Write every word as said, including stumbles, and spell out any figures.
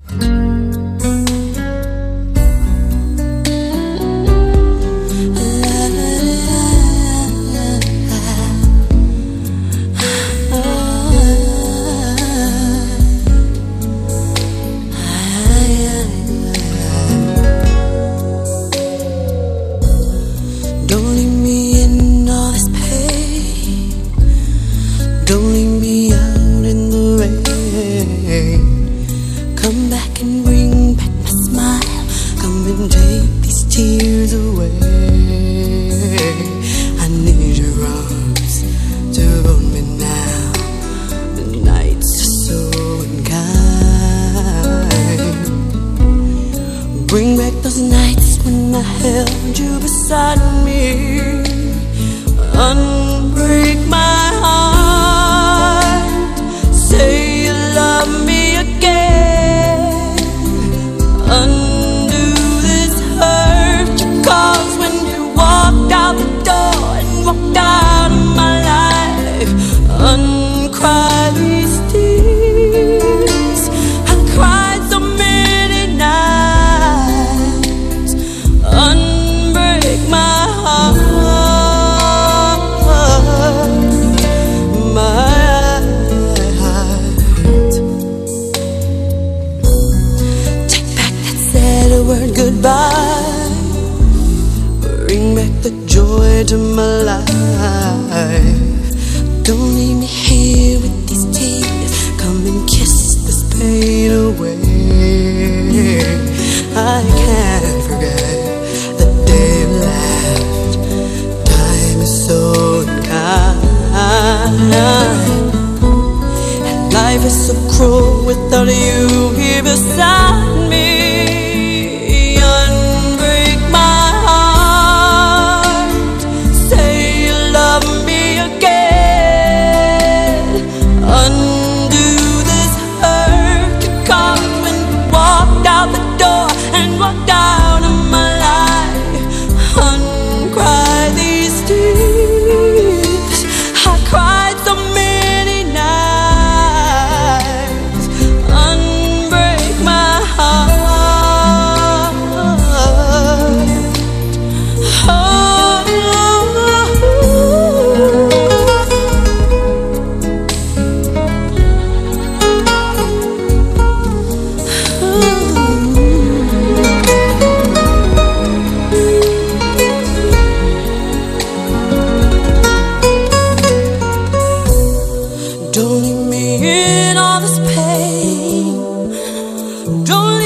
Don't leave me in all this pain. Don't leave me out in the rain. Come back and bring back my smile. Come and take these tears away. I need your arms to hold me now. The nights are so unkind. Bring back those nights when I held you beside me. Unbreak my heart. Say you love me again. Undo this hurt you caused when you walked out the door and walked out of my life. Uncry these tears. I cried so many nights. Unbreak my heart. Word goodbye. Bring back the joy to my life. Don't leave me here with these tears. Come and kiss this pain away. I can't forget the day you left. Time is so unkind, and life is so cruel without you here beside me. Don't leave me in all this pain. Don't